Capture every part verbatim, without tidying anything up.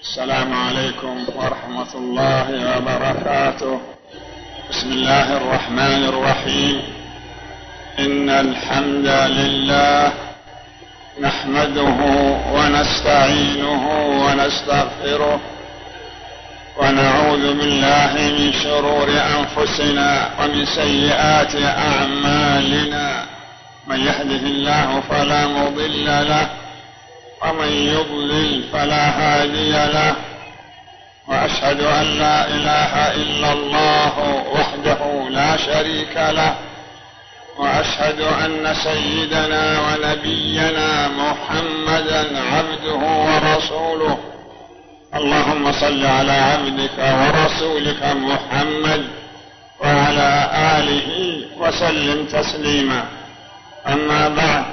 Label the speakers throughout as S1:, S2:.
S1: السلام عليكم ورحمة الله وبركاته. بسم الله الرحمن الرحيم. إن الحمد لله نحمده ونستعينه ونستغفره ونعوذ بالله من شرور أنفسنا ومن سيئات أعمالنا. من يهده الله فلا مضل له ومن يضلل فلا هادي له، وأشهد أن لا إله إلا الله وحده لا شريك له، وأشهد أن سيدنا ونبينا محمدا عبده ورسوله. اللهم صل على عبدك ورسولك محمد وعلى آله وسلم تسليما. أما بعد،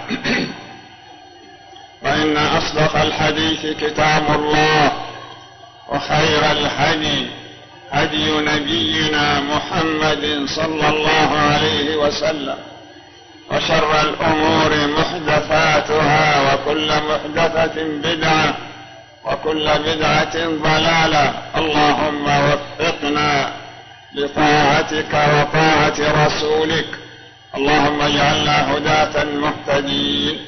S1: فإن أصدق الحديث كتاب الله، وخير الهدي هدي نبينا محمد صلى الله عليه وسلم، وشر الأمور محدثاتها، وكل محدثة بدعة، وكل بدعة ضلالة. اللهم وفقنا لطاعتك وطاعة رسولك، اللهم اجعلنا هداة مهتدين.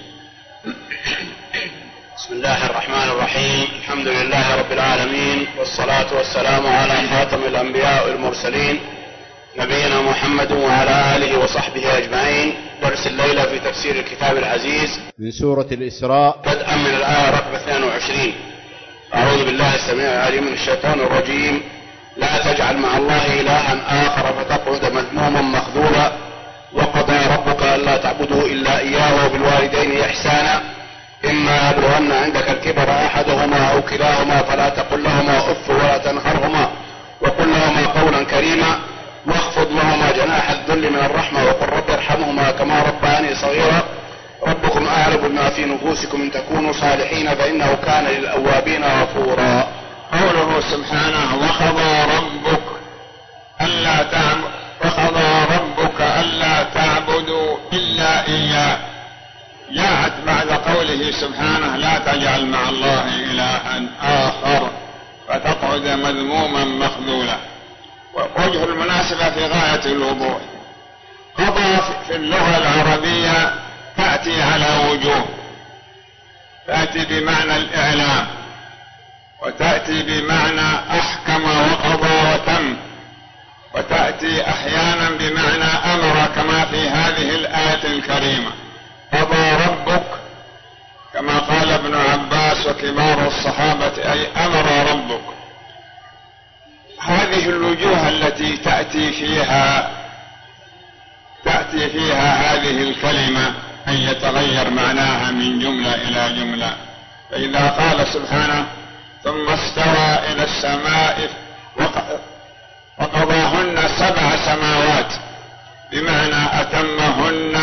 S2: بسم الله الرحمن الرحيم. الحمد لله رب العالمين، والصلاة والسلام على خاتم الأنبياء والمرسلين نبينا محمد وعلى آله وصحبه أجمعين. درس الليلة في تفسير الكتاب العزيز
S3: من سورة الإسراء،
S2: بدءا من الآية رقم اثنين وعشرين. أعوذ بالله السميع العليم من الشيطان الرجيم. لا تجعل مع الله إلها آخر فتقعد مذموما مخذولا. وقضى ربك ألا تعبدوا إلا إياه وبالوالدين إحسانا. إما يبلغن عندك الكبر أحدهما أو كلاهما فلا تقل لهما أف ولا تنهرهما وقل لهما قولا كريما، واخفض لهما جناح الذل من الرحمة وقل رب ارحمهما كما ربياني صغيرا. ربكم أعلم بما في نفوسكم إن تكونوا صالحين فإنه كان للأوابين غفورا.
S1: قوله سبحانه: وقضى ربك ألا تعبد وقضى ربك ألا تعبدوا إلا إياه، جاءت بعد قوله سبحانه: لا تجعل مع الله إلها آخر فتقعد مذموما مخذولا. ووجه المناسبة في غاية الوضوح. قضى في اللغة العربية تأتي على وجوه، تأتي بمعنى الإعلام، وتأتي بمعنى أحكم وقضى وتم، وتأتي أحيانا بمعنى أمر كما في هذه الآية الكريمة: قضى ربك، كما قال ابن عباس وكبار الصحابة، أي أمر ربك. هذه الوجوه التي تأتي فيها تأتي فيها هذه الكلمة أن يتغير معناها من جملة إلى جملة. فإذا قال سبحانه: ثم استوى إلى السماء وقضاهن سبع سماوات، بمعنى أتمهن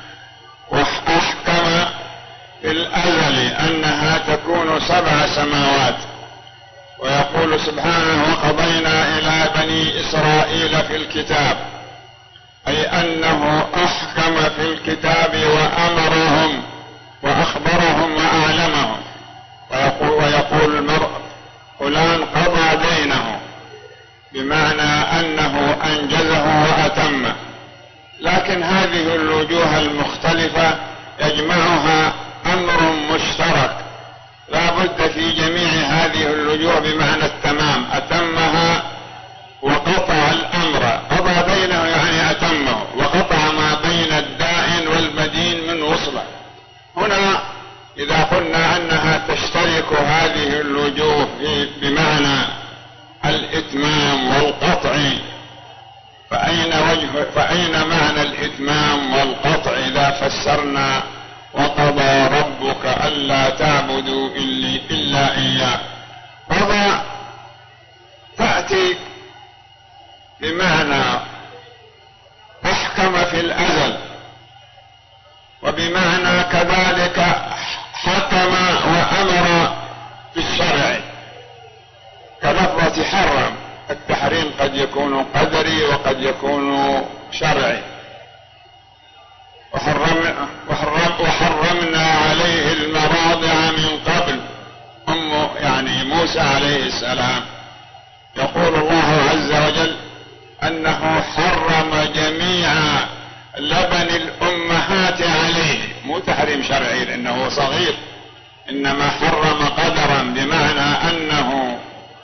S1: وأحكم في الأول أنها تكون سبع سماوات. ويقول سبحانه: وقضينا إلى بني إسرائيل في الكتاب، أي أنه أحكم في الكتاب وأمرهم وأخبرهم وأعلمهم. ويقول, ويقول المرء: فلان قضى دينه، بمعنى أنه أنجزه وأتمه. لكن هذه الوجوه المختلفة يجمعها أمر مشترك لا بد في جميع هذه الوجوه بمعنى التمام، أتمها وقطع الأمر. قضى دينه يعني أتمه، وقطع ما بين الدائن والمدين من وصله. هنا إذا قلنا أنها تشترك هذه الوجوه بمعنى الإتمام والقطع، فأين وجه فأين معنى الإتمام والقطع إذا فسرنا وقضى ربك ألا تعبدوا إلا إياه؟ قضى تأتي بمعنى أحكم في الأزل، وبمعنى كذلك حكم وأمر في الشرع، كلفظة حرم. التحريم قد يكون قدري وقد يكون شرعي. وحرم وحرم وحرمنا عليه المراضع من قبل، أم يعني موسى موسى عليه السلام. يقول الله عز وجل أنه حرم جميع لبن الأمهات عليه، مو تحريم شرعي لأنه صغير، إنما حرم قدرا، بمعنى أنه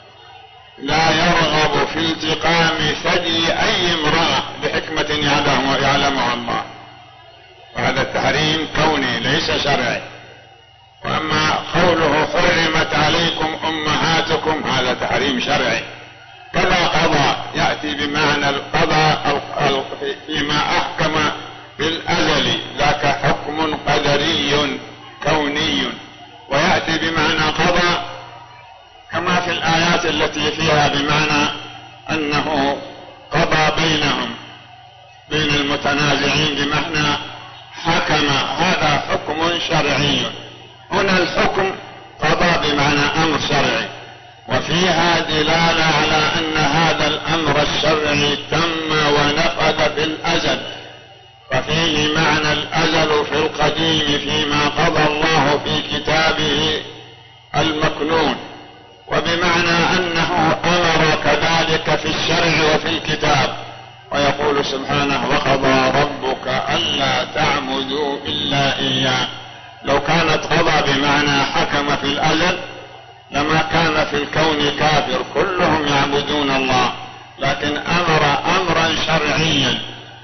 S1: لا يرغب في التقام ثدي أي امرأة بحكمة يعلمها الله، وهذا التحريم كوني ليس شرعي. وأما قوله حرمت عليكم أمهاتكم هذا تحريم شرعي. كذا قضاء يأتي بمعنى القضاء فيما أحكم بالأزل، ذاك حكم قدري كوني، ويأتي بمعنى قضاء كما في الآيات التي فيها بمعنى أنه قضى بينهم بين المتنازعين بمعنى حكم، هذا حكم شرعي. هنا الحكم قضى بمعنى أمر شرعي، وفيها دلالة على أن هذا الأمر الشرعي تم ونفذ في الأزل، ففيه معنى الأزل في القديم فيما قضى الله في كتابه المكنون، وبمعنى أنه أمر كذلك في الشرع وفي الكتاب. ويقول سبحانه وقضى ربك ألا تعبدوا إلا إياه. لو كانت قضى بمعنى حكم في الأزل لما كان في الكون كافر كلهم يعبدون الله، لكن أمر أمرا شرعيا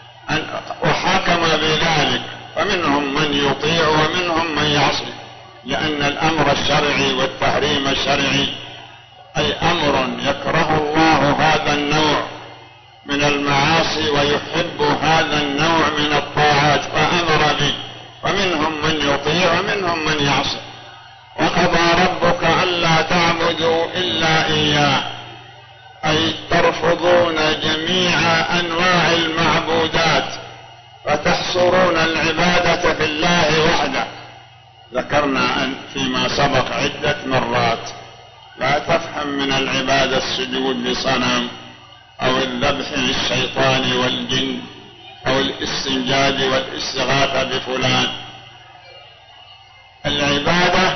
S1: وحكم بذلك، فمنهم من يطيع ومنهم من يعصي، لأن الأمر الشرعي والتحريم الشرعي أي أمر يكره الله هذا النوع من المعاصي ويحب هذا النوع من الطاعات فأمر به، ومنهم من يطيع ومنهم من يعصي. وقضى ربك ألا تعبدوا إلا إياه، أي ترفضون جميع أنواع المعبودات فتحصرون العبادة في الله وحده. ذكرنا أن فيما سبق عدة مرات لا تفهم من العبادة السجود لصنم أو الذبح للشيطان والجن أو الاستنجاد والاستغاثة بفلان. العبادة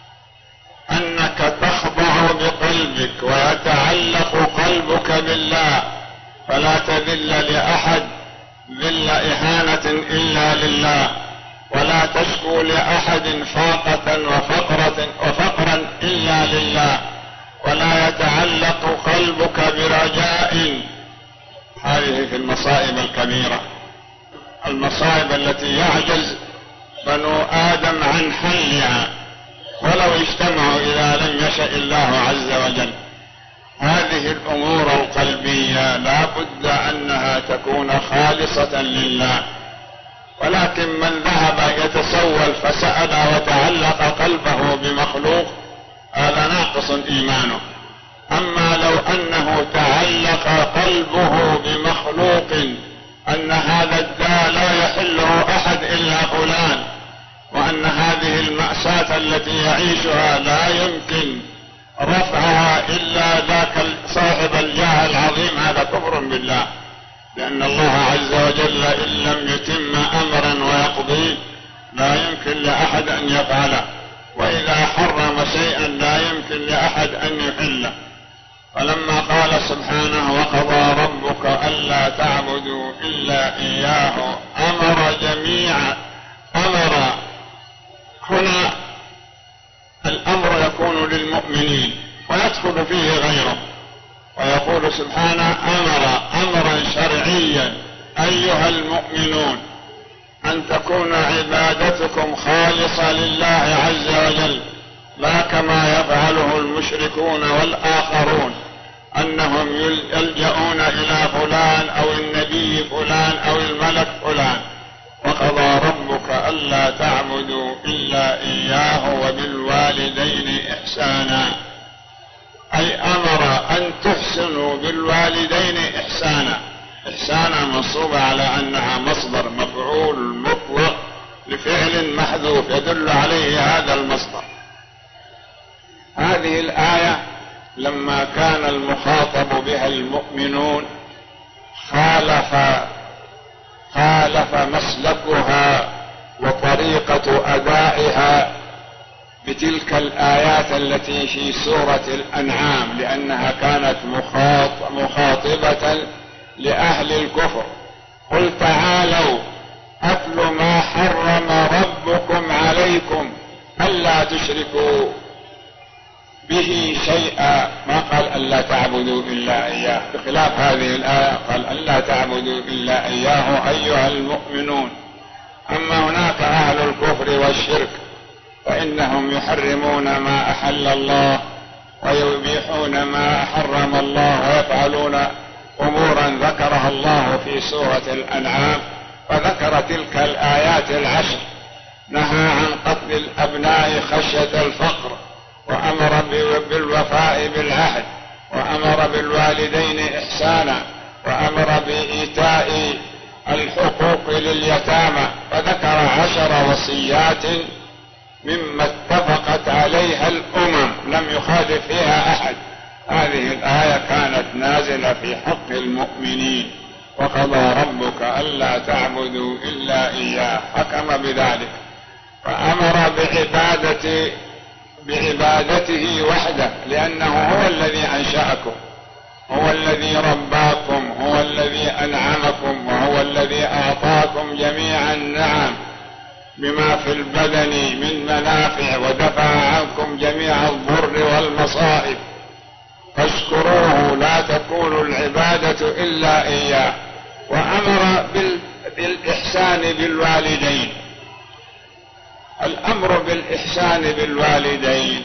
S1: أنك تخضع بقلبك ويتعلق قلبك بالله، فلا تذل لأحد ذل إهانة إلا لله، ولا تشكو لأحد فاقة وفقرة وفقرا إلا لله، ولا يتعلق قلبك برجاء. هذه في المصائب الكبيرة، المصائب التي يعجز بنو آدم عن حلها ولو اجتمعوا إذا لم يشأ الله عز وجل. هذه الأمور القلبية لا بد أنها تكون خالصة لله، ولكن من ذهب يتسول فسأل وتعلق قلبه بمخلوق هذا ناقص إيمانه. أما لو أنه تعلق قلبه بمخلوق أن هذا الداء لا يحله أحد إلا فلان، وأن هذه المأساة التي يعيشها لا يمكن رفعها إلا ذاك صاحب الجاه العظيم، هذا كفر بالله، لأن الله عز وجل إن لم يتم أمرا ويقضيه لا يمكن لأحد أن يفعله، وإذا حرم شيئا لا يمكن لأحد أن يحله. فلما قال سبحانه وقضى ربك ألا تعبدوا إلا إياه أمر جميعا، أمر هنا الأمر يكون للمؤمنين ويدخل فيه غيره، ويقول سبحانه أمر أمرا شرعيا أيها المؤمنون أن تكون عبادتكم خالصة لله عز وجل، لا كما يفعله المشركون والآخرون أنهم يلجؤون إلى فلان أو النبي فلان أو الملك فلان. وقضى ربك ألا تعبدوا إلا إياه وبالوالدين إحسانا، أي أمر أن تحسنوا بالوالدين إحسانا. إحسانا منصوبة على أنها مصدر مفعول مطلق لفعل محذوف يدل عليه هذا المصدر. هذه الآية لما كان المخاطب بها المؤمنون خالف خالف مسلكها وطريقة أدائها بتلك الآيات التي في سورة الأنعام، لأنها كانت مخاطبة لأهل الكفر. قل تعالوا أتل ما حرم ربكم عليكم ألا تشركوا به شيئا، ما قال ألا تعبدوا إلا إياه، بخلاف هذه الآية قال ألا تعبدوا إلا إياه أيها المؤمنون. أما هناك أهل الكفر والشرك فإنهم يحرمون ما أحل الله ويبيحون ما حرم الله، ويفعلون أمورا ذكرها الله في سورة الأنعام، فذكر تلك الآيات العشر، نهى عن قتل الأبناء خشية الفقر، وأمر بالوفاء بالعهد، وأمر بالوالدين إحسانا، وأمر بإيتاء الحقوق لليتامى، فذكر عشر وصيات مما اتفقت عليها الأمم لم يخالف فيها أحد. هذه الآية كانت نازلة في حق المؤمنين، وقضى ربك ألا تعبدوا إلا إياه، حكم بذلك، فأمر بعبادة بعبادته وحده، لأنه هو الذي أنشأكم، هو الذي رباكم، هو الذي أنعمكم، وهو الذي أعطاكم جميع النعم بما في البدن من منافع، ودفع عنكم جميع الضر والمصائب، فاشكروه لا تكون العبادة إلا إياه. وأمر بالإحسان بالوالدين. الأمر بالإحسان بالوالدين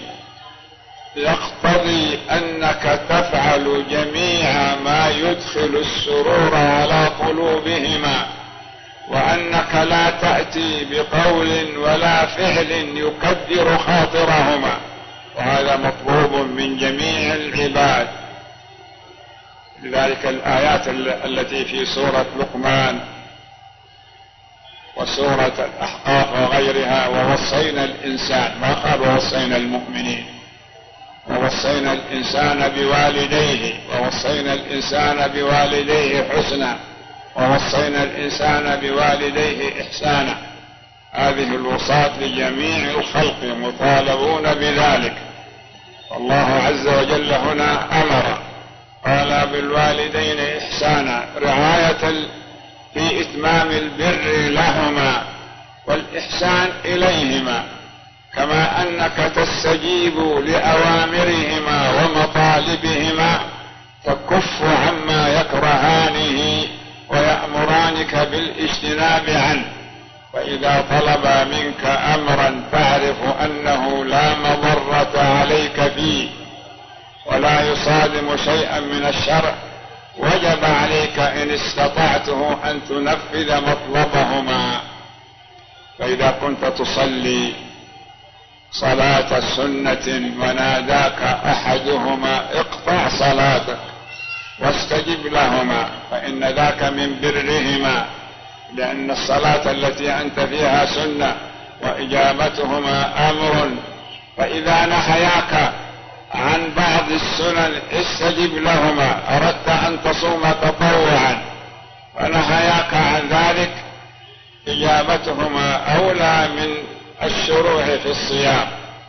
S1: يقتضي أنك تفعل جميع ما يدخل السرور على قلوبهما، وأنك لا تأتي بقول ولا فعل يكدر خاطرهما، وهذا مطلوب من جميع العباد. لذلك الآيات التي في سورة لقمان وسورة الأحقاف وغيرها، ووصينا الإنسان، ما قال ووصينا المؤمنين، ووصينا الإنسان بوالديه، ووصينا الإنسان بوالديه حسنا، ووصينا الإنسان بوالديه إحسانا. هذه الوصاة لجميع الخلق مطالبون بذلك. الله عز وجل هنا أمر، قال بالوالدين إحسانا، رعاية في إتمام البر لهما والإحسان إليهما، كما أنك تستجيب لأوامرهما ومطالبهما، تكف عما يكرهانه ويأمرانك بالاجتناب عنه. وإذا طلب منك أمرا تعرف أنه لا مضرة عليك فيه ولا يصادم شيئا من الشرع، وجب عليك إن استطعته أن تنفذ مطلبهما. فإذا كنت تصلي صلاة سنة وناداك أحدهما اقطع صلاتك واستجب لهما، فإن ذاك من برهما، لأن الصلاة التي أنت فيها سنة وإجابتهما أمر. فإذا نهياك عن بعض السنن استجب لهما، أردت أن تصوم تطوعا فنهياك عن ذلك، إجابتهما أولى من الشروع في الصيام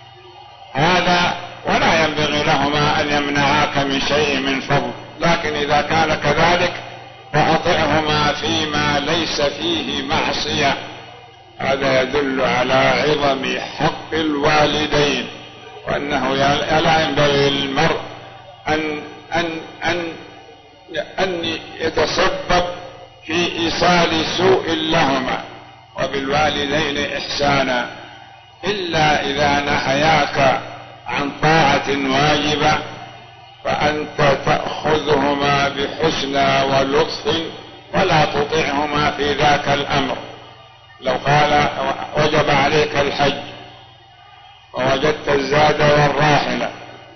S1: هذا، ولا ينبغي لهما أن يمنعاك من شيء من فضل. لكن إذا كان كذلك فأطعهما فيما ليس فيه معصية. هذا يدل على عظم حق الوالدين، وأنه لا ينبغي للمرء أن أن أن أن يتسبب في إيصال سوء لهما. وبالوالدين إحسانا إلا إذا نهياك عن طاعة واجبة، فأنت تأخذهما بحسنى ولطف ولا تطيعهما في ذاك الأمر. لو قال وجب عليك الحج ووجدت الزاد والراحلة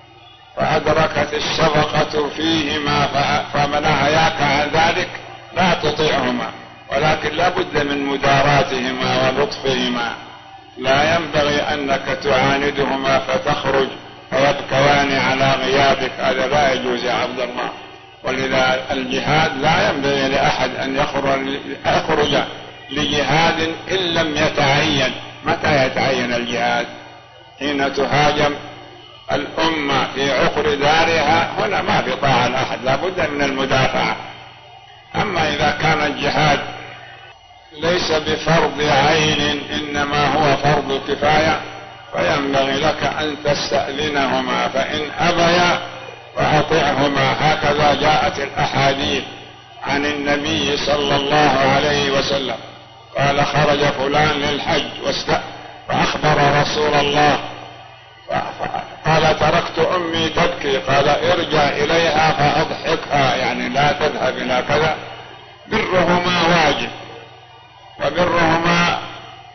S1: فأدركت الشفقة فيهما فمنهياك عن ذلك، لا تطيعهما، ولكن لا بد من مداراتهما ولطفهما. لا ينبغي أنك تعاندهما فتخرج فيبكيان على غيابك، هذا لا يجوز يا عبد الله. ولذا الجهاد لا ينبغي لأحد أن يخرج لجهاد إن لم يتعين. متى يتعين الجهاد؟ حين تهاجم الأمة في عقر دارها، هنا ما في طاعة لأحد، لا بد من المدافعة. أما إذا كان الجهاد ليس بفرض عين إنما هو فرض كفاية، فينبغي لك أن تستأذنهما، فإن أبيا فأطعهما. هكذا جاءت الأحاديث عن النبي صلى الله عليه وسلم قال: خرج فلان للحج فأخبر رسول الله قال: تركت أمي تبكي، قال: ارجع إليها فأضحكها، يعني لا تذهب إلى كذا. برهما واجب، وبرهما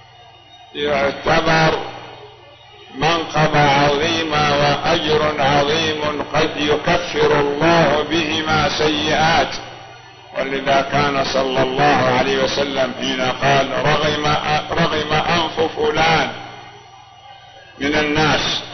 S1: يعتبر منقبة عظيمة وأجر عظيم قد يكفر الله بهما سيئات. ولذا كان صلى الله عليه وسلم حين قال: رغم, رغم أنف فلان من الناس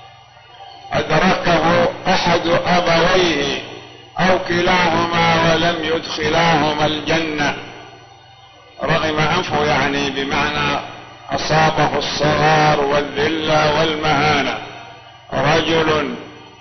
S1: أدركه أحد أبويه أو كلاهما ولم يدخلاهما الجنة. رغم أنفه يعني بمعنى أصابه الصغار والذلة والمهانة. رجل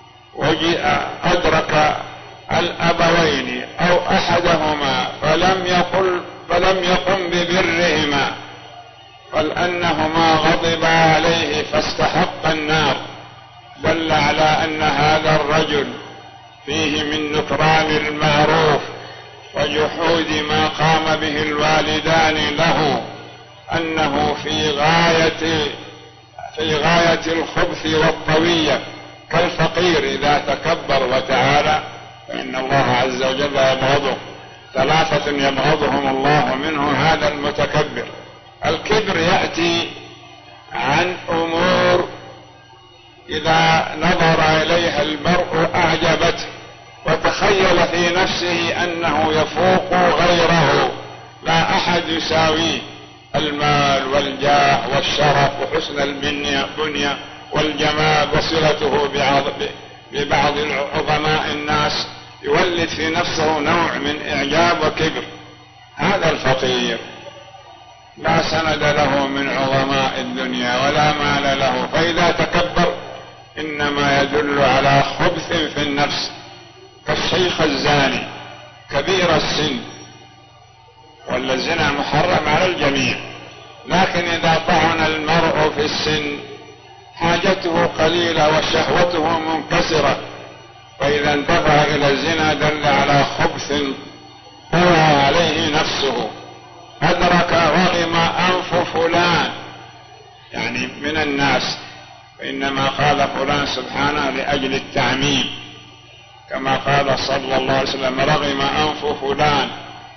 S1: أدرك الأبوين أو أحدهما فلم يقل فلم يقم ببرهما، بل أنهما غضبا عليه فاستحق النار، دل على أن هذا الرجل فيه من نكران المعروف وجحود ما قام به الوالدان له، أنه في غاية في غاية الخبث والطوية، كالفقير إذا تكبر وتعالى فإن الله عز وجل يبغضه. ثلاثة يبغضهم الله، منه هذا المتكبر. الكبر يأتي عن أمور إذا نظر إليها المرء أعجبته وتخيل في نفسه أنه يفوق غيره، لا أحد يساويه: المال والجاه والشرف وحسن البنية والجمال وصلته ببعض عظماء الناس، يولد في نفسه نوع من إعجاب وكبر. هذا الفقير لا سند له من عظماء الدنيا ولا مال له، فإذا تكبر إنما يدل على خبث في النفس، كالشيخ الزاني كبير السن، ولا الزنا محرم على الجميع، لكن إذا طعن المرء في السن حاجته قليلة وشهوته منكسرة، فإذا انتفع إلى الزنا دل على خبث طوى عليه نفسه. أدرك رغم أنف فلان يعني من الناس، فإنما قال فلان سبحانه لأجل التعميم، كما قال صلى الله عليه وسلم: رغم أنف فلان،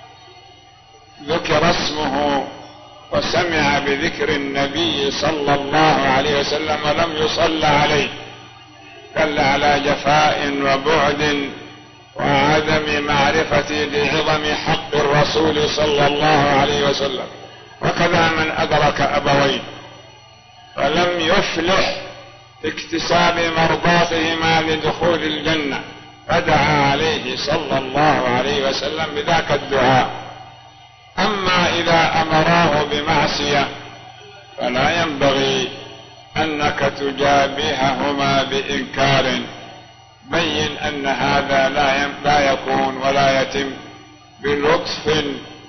S1: ذكر اسمه وسمع بذكر النبي صلى الله عليه وسلم ولم يصلى عليه، دل على جفاء وبعد وعدم معرفة بعظم حق الرسول صلى الله عليه وسلم. وكذا من أدرك أبوين فلم يفلح في اكتساب مرضاتهما لدخول الجنة، فدعا عليه صلى الله عليه وسلم بذاك الدعاء. أما إذا أمراه بمعصية فلا ينبغي أنك تجابههما بإنكار، بين أن هذا لا يكون ولا يتم بلطف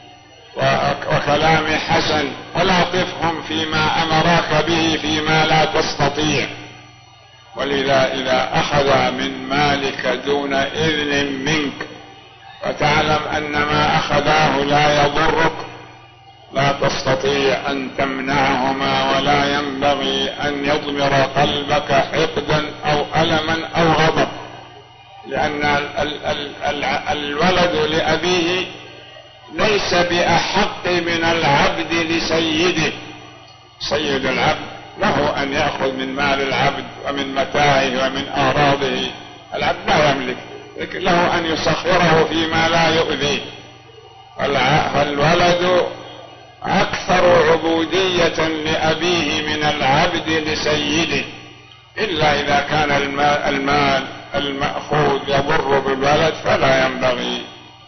S1: وكلام حسن، ولا طفهم فيما أمراك به فيما لا تستطيع. ولذا إذا أخذ من مالك دون إذن منك فتعلم أن ما أخذاه لا يضرك، لا تستطيع أن تمنعهما، ولا ينبغي أن يضمر قلبك حقدا أو ألما أو غضب، لأن ال ال ال الولد لأبيه ليس بأحق من العبد لسيده. سيد العبد له أن يأخذ من مال العبد ومن متاعه ومن أراضه، العبد لا يملك، لكن له أن يسخره فيما لا يؤذيه. فالولد أكثر عبودية لأبيه من العبد لسيده، إلا إذا كان المال, المال المأخوذ يضر بالولد فلا ينبغي.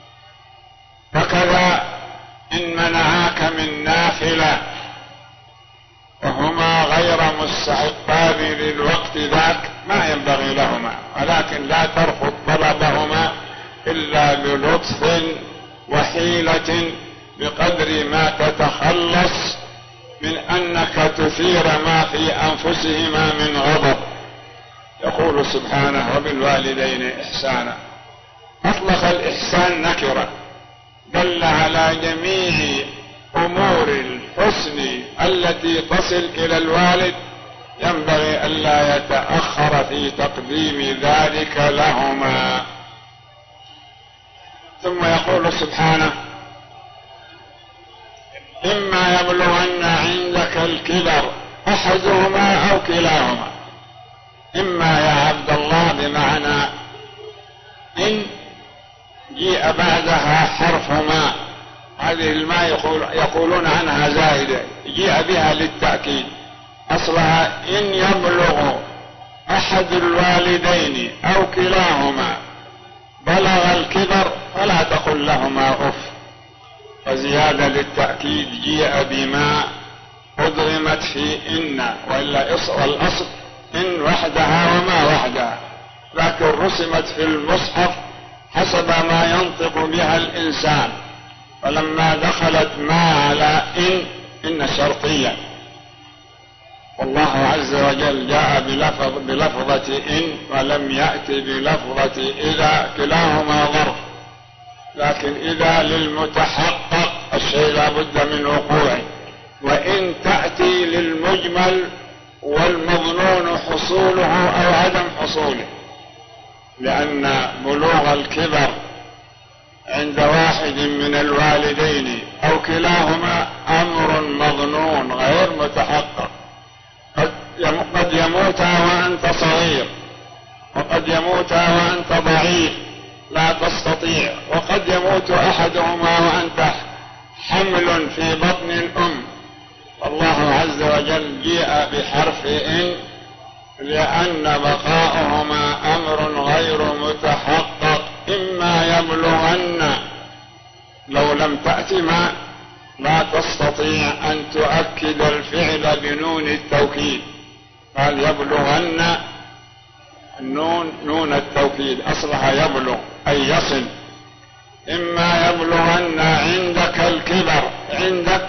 S1: فكذا إن منعاك من نافلة وهما غير مستحقان هذه الوقت ذاك ما ينبغي لهما، ولكن لا ترفض طلبهما إلا بلطف وحيلة بقدر ما تتخلص من أنك تثير ما في أنفسهما من غضب. يقول سبحانه: وبالوالدين إحسانا. أطلق الإحسان نكرة دل على جميع أمور الحسن التي تصل إلى الوالد، ينبغي ألا يتأخر في تقديم ذلك لهما. ثم يقول سبحانه: إما يبلغن عندك الكبر أحدهما أو كلاهما. إما يا عبد الله بمعنى إن جيء بعدها حرف ما، هذه الماء يقول يقولون عنها زائدة، جيء بها للتأكيد، أصلها إن يبلغ أحد الوالدين أو كلاهما بلغ الكبر فلا تقل لهما أف. وزيادة للتأكيد جيء بما أدغمت في إن، وإلا والأصل إن وحدها وما وحدها، لكن رسمت في المصحف حسب ما ينطق بها الإنسان، فلما دخلت ما على إن إن شرطية، والله عز وجل جاء بلفظ بلفظة إن ولم يأتي بلفظة إذا، كلاهما ظرف، لكن إذا للمتحقق الشيء لا بد من وقوعه، وإن تأتي للمجمل والمظنون حصوله أو عدم حصوله، لأن بلوغ الكبر عند واحد من الوالدين أو كلاهما أمر مظنون غير متحقق. قد يموتا وأنت صغير، وقد يموتا وأنت ضعيف لا تستطيع، وقد يموت أحدهما وأنت حمل في بطن الأم. الله عز وجل جيء بحرف إن لأن بقاؤهما أمر غير متحقق. إما يبلغن، لو لم تأت ما لا تستطيع أن تؤكد الفعل بنون التوكيد، قال يبلغن، النون نون التوكيد أصلها يبلغ أي يصل. إما يبلغن عندك الكبر، عندك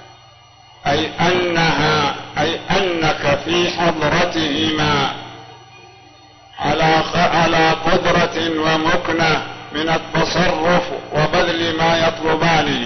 S1: أي أنها أي أنك في حضرتهما على على قدرة ومكنة من التصرف وبذل ما يطلبانه،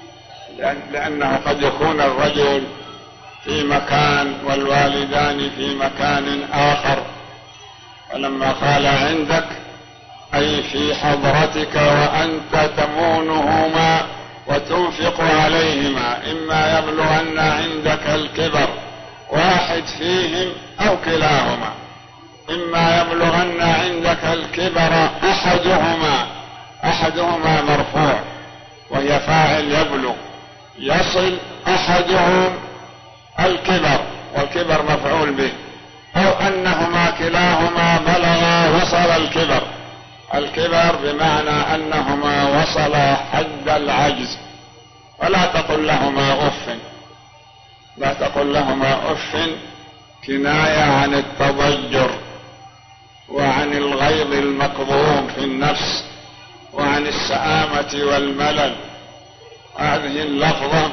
S1: لأنه قد يكون الرجل في مكان والوالدان في مكان آخر، ولما قال عندك أي في حضرتك وأنت تمونهما وتنفق عليهما. إما يبلغن عندك الكبر واحد فيهم أو كلاهما. إما يبلغن عندك الكبر أحدهما، أحدهما مرفوع وهي فاعل يبلغ، يصل أحدهم الكبر والكبر مفعول به، أو أنهما كلاهما بلغا وصل الكبر. الكبر بمعنى أنهما وصلا حد العجز، ولا تقل لهما أف، لا تقل لهما أف كناية عن التضجر وعن الغيظ المكظوم في النفس وعن السآمة والملل. هذه اللفظة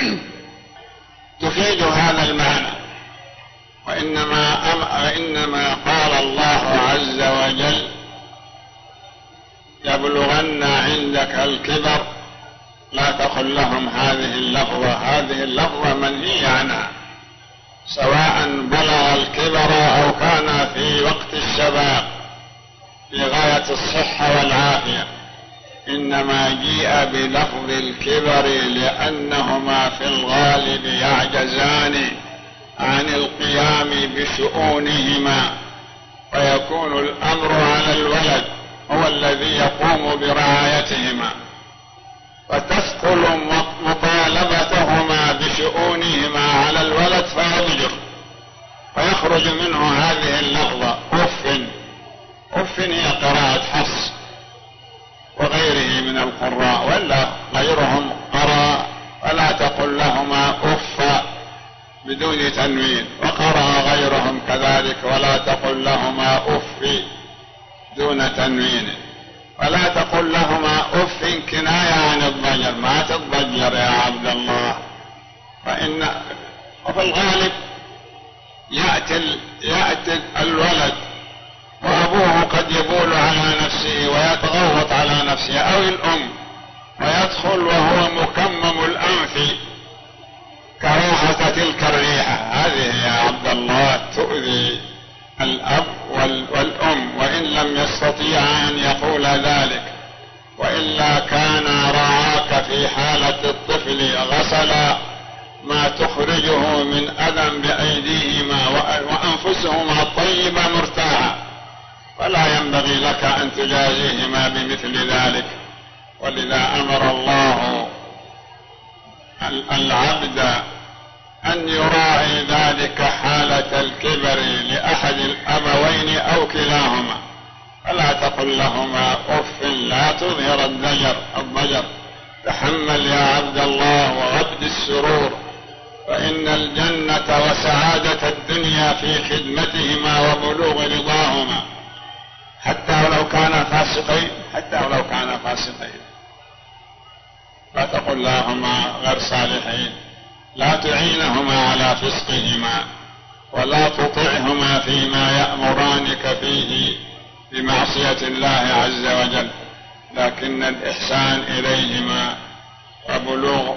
S1: تفيد هذا المعنى، وإنما وإنما قال الله عز وجل يبلغن عندك الكبر، لا تقل لهم هذه اللفظة. هذه اللفظة منهي عنها، سواء بلغ الكبر أو كان في وقت الشباب في غاية الصحة والعافية. إنما جيء بلفظ الكبر لأنهما في الغالب يعجزان عن القيام بشؤونهما، ويكون الأمر على الولد هو الذي يقوم برعايتهما، وتثقل مطالبتهما بشؤونهما على الولد فيضجر، فيخرج منه هذه اللفظة أف. أف هي قراءة حفص وغيره من القراء، ولا غيرهم قرأ ولا تقل لهما أف. بدون تنوين، وقرأ غيرهم كذلك ولا تقل لهما أف دون تنوين. ولا تقل لهما أف كناية عن الضجر، ما تضجر يا عبد الله. فإن وفي الغالب يأتي, يأتي الولد وأبوه قد يبول على نفسه ويتغوط على نفسه، أو الأم، ويدخل وهو مكمم الأنف كراهة تلك الريحة. هذه يا عبد الله تؤذي الأب والأم، وإن لم يستطيع أن يقول ذلك، وإلا كان رعاك في حالة الطفل غسل ما تخرجه من أذى بأيديهما وأنفسهما الطيبة مرتاحة، فلا ينبغي لك أن تجازيهما بمثل ذلك. ولذا أمر الله العبد أن يراعي ذلك حالة الكبر لأحد الأبوين أو كلاهما. فلا تقل لهما أف، لا تظهر الضجر الضجر تحمل يا عبد الله وغبد السرور، فإن الجنة وسعادة الدنيا في خدمتهما وبلوغ رضاهما، حتى ولو كانا فاسقين، حتى ولو كانا فاسقين. لا تقل لهما غير صالحين، لا تعينهما على فسقهما، ولا تطعهما فيما يأمرانك فيه بمعصية الله عز وجل، لكن الإحسان إليهما وبلوغ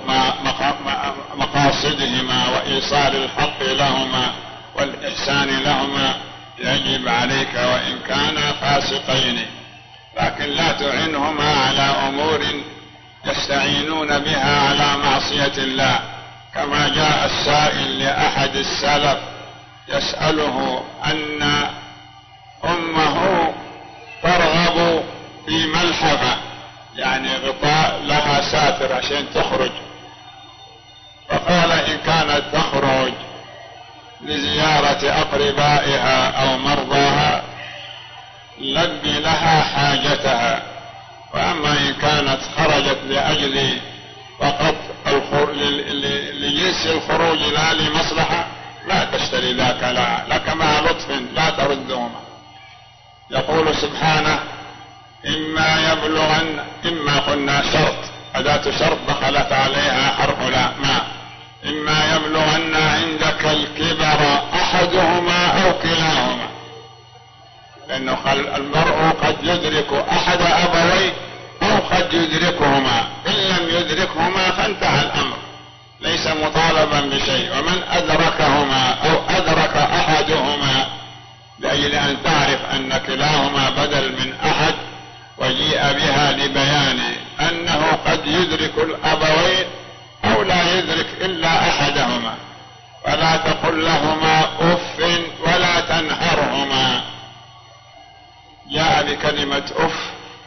S1: مقاصدهما وإيصال الحق لهما والإحسان لهما يجب عليك وإن كانا فاسقين، لكن لا تعنهما على أمور يستعينون بها على معصية الله. كما جاء السائل لأحد السلف يسأله أن أمه ترغب في ملحفة، يعني غطاء لها ساتر عشان تخرج، فقال إن كانت تخرج لزيارة أقربائها أو مرضاها لبي لها حاجتها، وأما إن كانت خرجت لأجل فقط لجنس الخروج لا لمصلحة لا تشتري ذاك لها، لك مع لطف لا تردهما. يقول سبحانه إما يبلغن، إما قلنا شرط، أداة شرط دخلت عليها حرف لا ما، إما يبلغن عندك الكبر أحدهما أو كلاهما، لأنه المرء قد يدرك أحد أبويه أو قد يدركهما، إن لم يدركهما فانتهى الأمر، ليس مطالبا بشيء. ومن أدركهما أو أدرك أحدهما لأجل أن تعرف أن كلاهما بدل من أحد، وجيء بها لبيان أنه قد يدرك الأبوين أو لا يدرك إلا أحدهما. فلا تقل لهما أف ولا تنهرهما. جاء بكلمة أف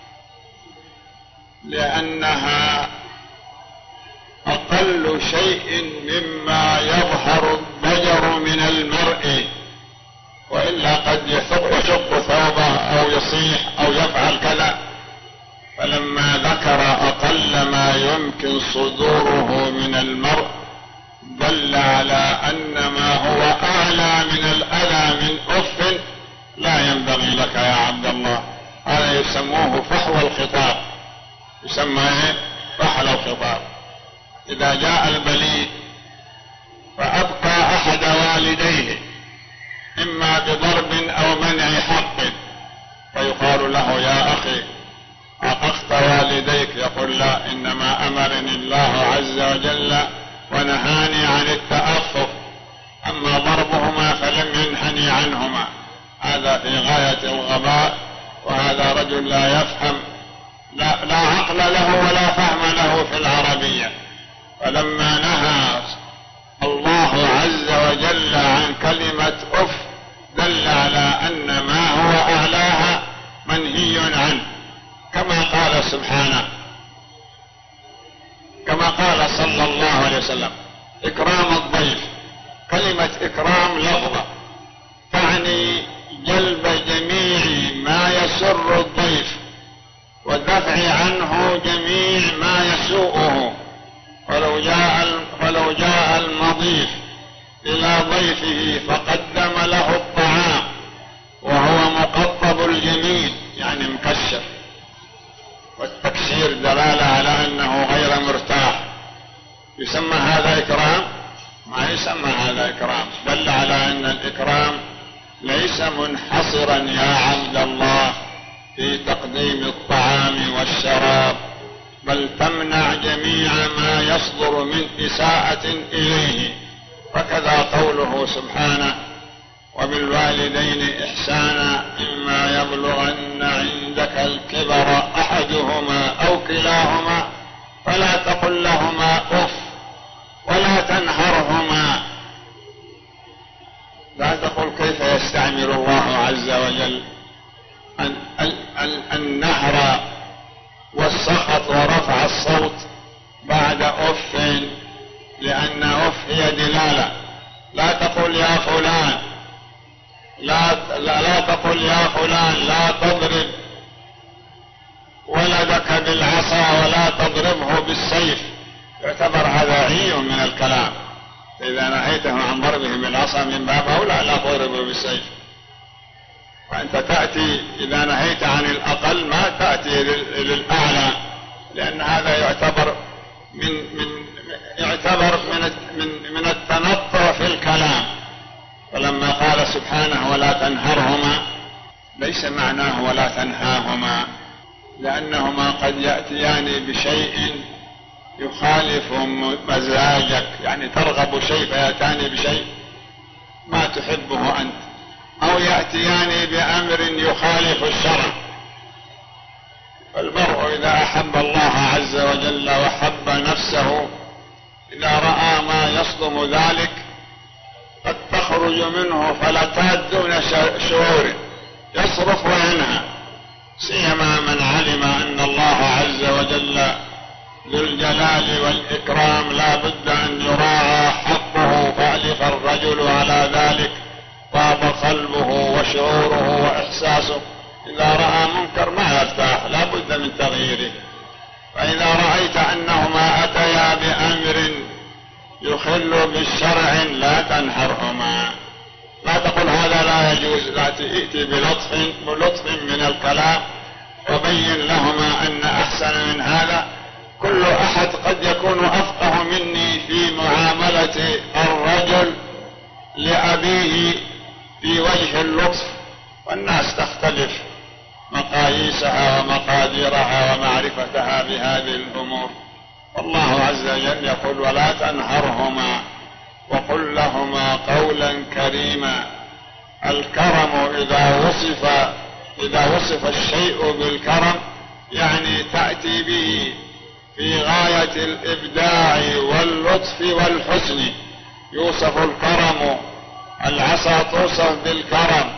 S1: لأنها أقل شيء مما يظهر الضجر من المرء، وإلا قد يشق ثوبه أو يصيح أو يفعل كذا. فلما ذكر أقل ما يمكن صدوره من المرء دل على أن ما هو أعلى من الأذى من أف لا ينبغي لك يا عبد الله. هذا يسموه فحوى الخطاب، يسمى ايه؟ فحل الخطاب. إذا جاء البليد فأبقى أحد والديه إما بضرب أو منع حق، فيقال له يا أخي عققت والديك، يقول لا، إنما أمرني الله عز وجل ونهاني عن التأفف، أما ضربهما فلم ينهني عنهما. هذا في غاية الغباء، وهذا رجل لا يفهم، لا, لا عقل له ولا فهم له في العربية. فلما نهى الله عز وجل عن كلمة أف دل على أن ما هو أعلاها منهي عنه، كما قال سبحانه، كما قال صلى الله عليه وسلم إكرام الضيف. كلمة إكرام لفظة تعني جلب جميع ما يسر الضيف ودفع عنه جميع ما يسوءه. ولو جاء ولو جاء المضيف إلى ضيفه فقدم له الطعام وهو مقطب الجميل يعني مكشر، والتكشير دلالة على أنه غير مرتاح، يسمى هذا إكرام؟ ما يسمى هذا إكرام، دل على أن الإكرام ليس منحصرا يا عبد الله في تقديم الطعام والشراب، بل تمنع جميع ما يصدر من إساءة إليه. وكذا قوله سبحانه: وبالوالدين إحسانا إما يبلغن عندك الكبر أحدهما أو كلاهما فلا تقل لهما أف ولا تنهرهما. لا تقل كيف يستعمل الله عز وجل النهر والسخط ورفع الصوت بعد أف، لأن أف هي دلالة. لا تقل يا فلان، لا, لا, لا تقل يا فلان لا تضرب ولدك بالعصا ولا تضربه بالسيف، يعتبر هذا عي من الكلام. إذا نهيته عن ضربه بالعصا من باب أولى لا تضربه بالسيف. وأنت تأتي إذا نهيت عن الأقل ما تأتي للأعلى، لأن هذا يعتبر من من يعتبر من من من التنطع في الكلام. فلما قال سبحانه ولا تنهرهما ليس معناه ولا تنهاهما، لأنهما قد يأتيان بشيء يخالف مزاجك، يعني ترغب شيء فيأتان بشيء ما تحبه أنت، أو يأتيان بأمر يخالف الشرع. فالمرء إذا أحب الله عز وجل وحب نفسه إذا رأى ما يصدم ذلك قد تخرج منه فلتات دون شعور يصرف عنها، سيما من علم أن الله عز وجل ذو الجلال والإكرام لا بد أن يراعى حقه، فألف الرجل على ذلك طاب قلبه وشعوره وإحساسه. إذا رأى منكر ما يرتاح، لا بد من تغييره. فإذا رأيت أنهما أتيا بأمر يخل بالشرع لا تنهرهما، لا تقل هذا لا يجوز، لا تأتي بلطف بلطف من الكلام وبين لهما أن أحسن من هذا. كل أحد قد يكون أفقه مني في معاملة الرجل لأبيه في وجه اللطف، والناس تختلف مقاييسها ومقاديرها ومعرفتها بهذه الأمور. الله عز وجل يقول ولا تنهرهما وقل لهما قولا كريما. الكرم إذا وصف إذا وصف الشيء بالكرم يعني تأتي به في غاية الإبداع واللطف والحسن. يوصف الكرم، العصا توصف بالكرم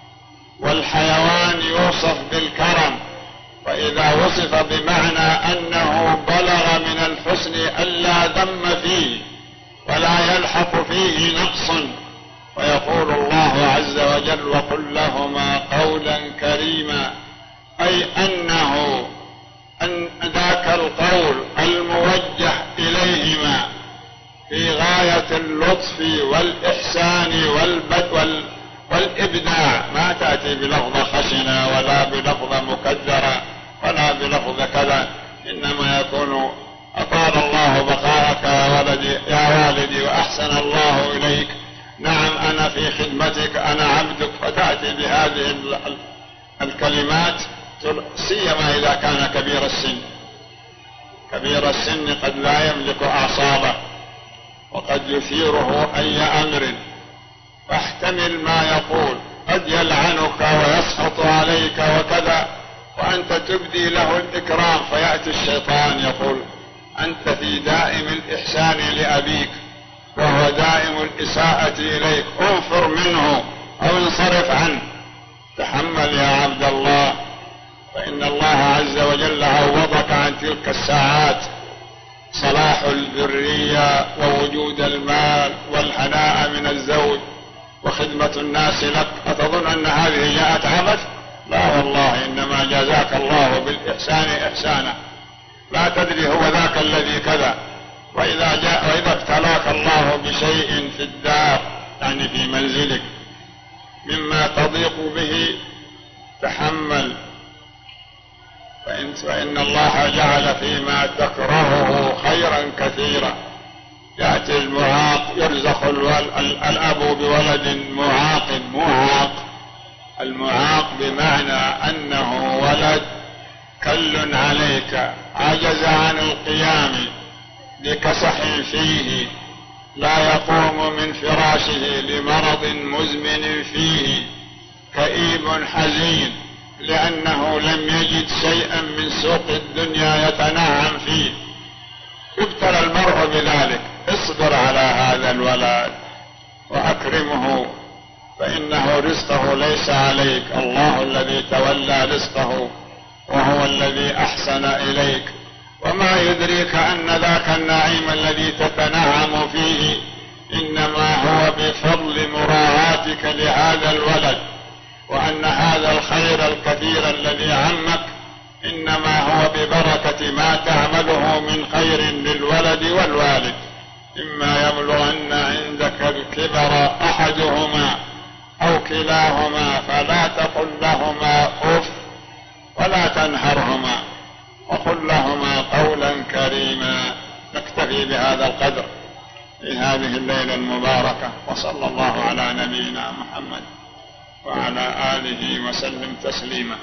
S1: والحيوان يوصف بالكرم، فإذا وصف بمعنى أنه بلغ من الحسن ألا دم فيه ولا يلحق فيه نقص. ويقول الله عز وجل وقل لهما قولا كريما، أي أنه أن ذاك القول الموجه إليهما في غاية اللطف والإحسان والبدء والإبداع، ما تأتي بلفظ خشنة ولا بلفظ مكدرة ولا بلفظ كذا، إنما يكون أطال الله بقاءك يا ولدي يا والدي وأحسن الله إليك، نعم أنا في خدمتك أنا عبدك، فتأتي بهذه الكلمات، سيما إذا كان كبير السن. كبير السن قد لا يملك أعصابه وقد يثيره أي أمر، فاحتمل ما يقول، قد يلعنك ويسخط عليك وكذا وأنت تبدي له الإكرام، فيأتي الشيطان يقول أنت في دائم الإحسان لأبيك وهو دائم الإساءة إليك، انفر منه أو انصرف عنه. تحمل يا عبد الله، فإن الله عز وجل عوضك عن تلك الساعات صلاح الذرية ووجود المال والهناء من الزوج وخدمة الناس لك. أتظن أن هذه جاءت عبث؟ لا والله، إنما جزاك الله بالإحسان إحسانا. لا تدري هو ذاك الذي كذا، وإذا جاء وإذا ابتلاك الله بشيء في الدار يعني في منزلك مما تضيق به تحمل، فإن, فإن الله جعل فيما تكرهه خيرا كثيرا. يأتي المعاق يرزق الأب بولد معاق معاق المعاق بمعنى أنه ولد كل عليك، عجز عن القيام لكسح فيه، لا يقوم من فراشه لمرض مزمن فيه، كئيب حزين لأنه لم يجد شيئا من سوق الدنيا يتنعم فيه. يبتلى المرء بذلك، اصبر على هذا الولد وأكرمه، فإنه رزقه ليس عليك، الله الذي تولى رزقه وهو الذي أحسن إليك. وما يدريك أن ذاك النعيم الذي تتنعم فيه إنما هو بفضل مراعاتك لهذا الولد، وأن هذا الخير الكثير الذي عمك إنما هو ببركة ما تعمله من خير للولد والوالد. إما يبلغن عندك الكبر أحدهما أو كلاهما فلا تقل لهما أف ولا تنهرهما وقل لهما قولا كريما. نكتفي بهذا القدر في هذه الليلة المباركة، وصلى الله على نبينا محمد وعلى آله وسلم تسليما.